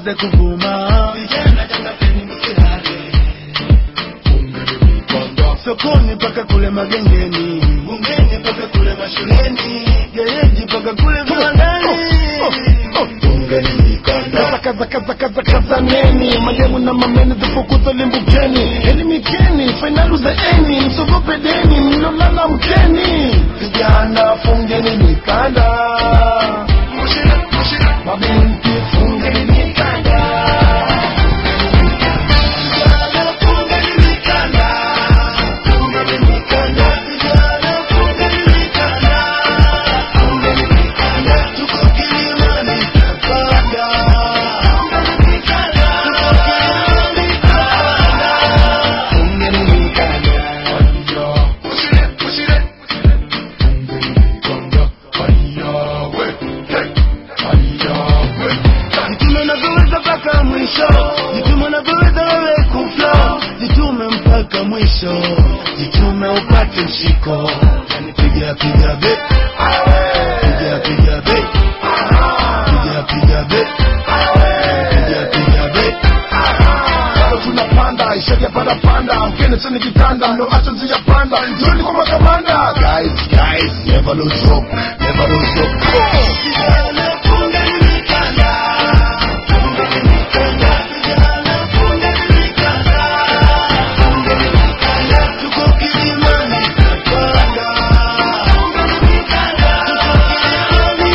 zianze kuvuma. Vijana jangapeni msihale, Fungeni mikanda, sokoni paka kule magengeni, bungeni paka kule mashuleni, gereji paka kule viwandani. fungeni mikanda, Kaza neni, mademu na mameni tufukuto limbukeni, elimikeni, finalu za eni, msogope deni, mlolala mkeni. Vijana fungeni mikanda, mabinti fungeni mikanda. Vijana fungeni mikanda, fungeni mikanda. Vijana fungeni mikanda, fungeni mikanda. Tuko Kilimani Kapanda, fungeni mikanda. Fungeni mikanda. fungeni mikanda, ayawe, ayawe. Jitume unavyoweza mpaka mwisho, jitume unavyoweza wewe kuflow, jitume mpaka mwisho, jitume upate mshiko. Yani piga piga be, piga piga be, piga piga be, piga piga be. Bado tunapanda, ishadi ya panda, mkene chini kitanda, ndo acha njia panda, njoni kwa makamanda. Guys, never lose hope, never lose hope. Vijana fungeni mikanda, fungeni mikanda. Vijana fungeni mikanda, fungeni mikanda. Tuko Kilimani Kapanda, fungeni mikanda. Tuko Kilimani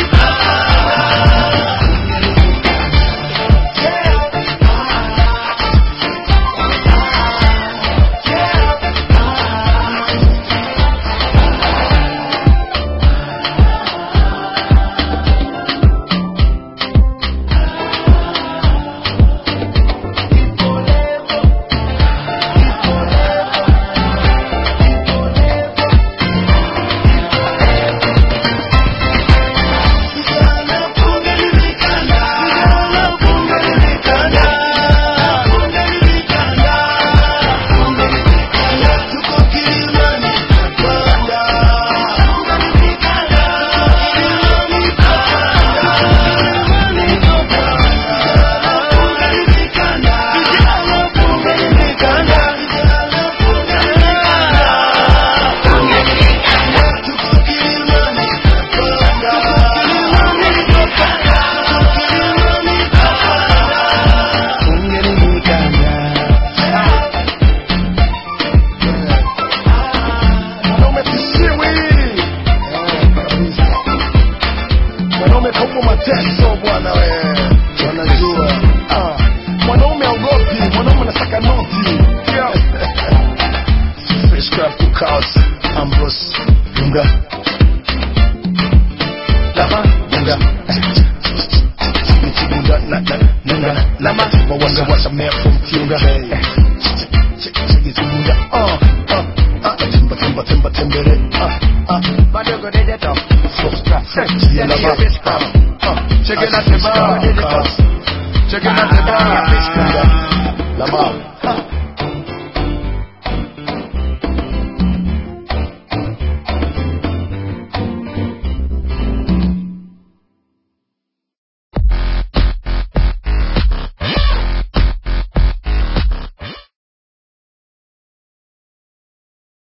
Mwanaume kaupo mateso bwana we, wanajua mwanaume aogopi, mwanaume anasaka noti. Spacecraft to cars, Ambrose Dunga, lama Dunga, Michibunda na lama wasa mea from Tunga. Chigizibunda temba tembere bado go dede top. Check it out the bar.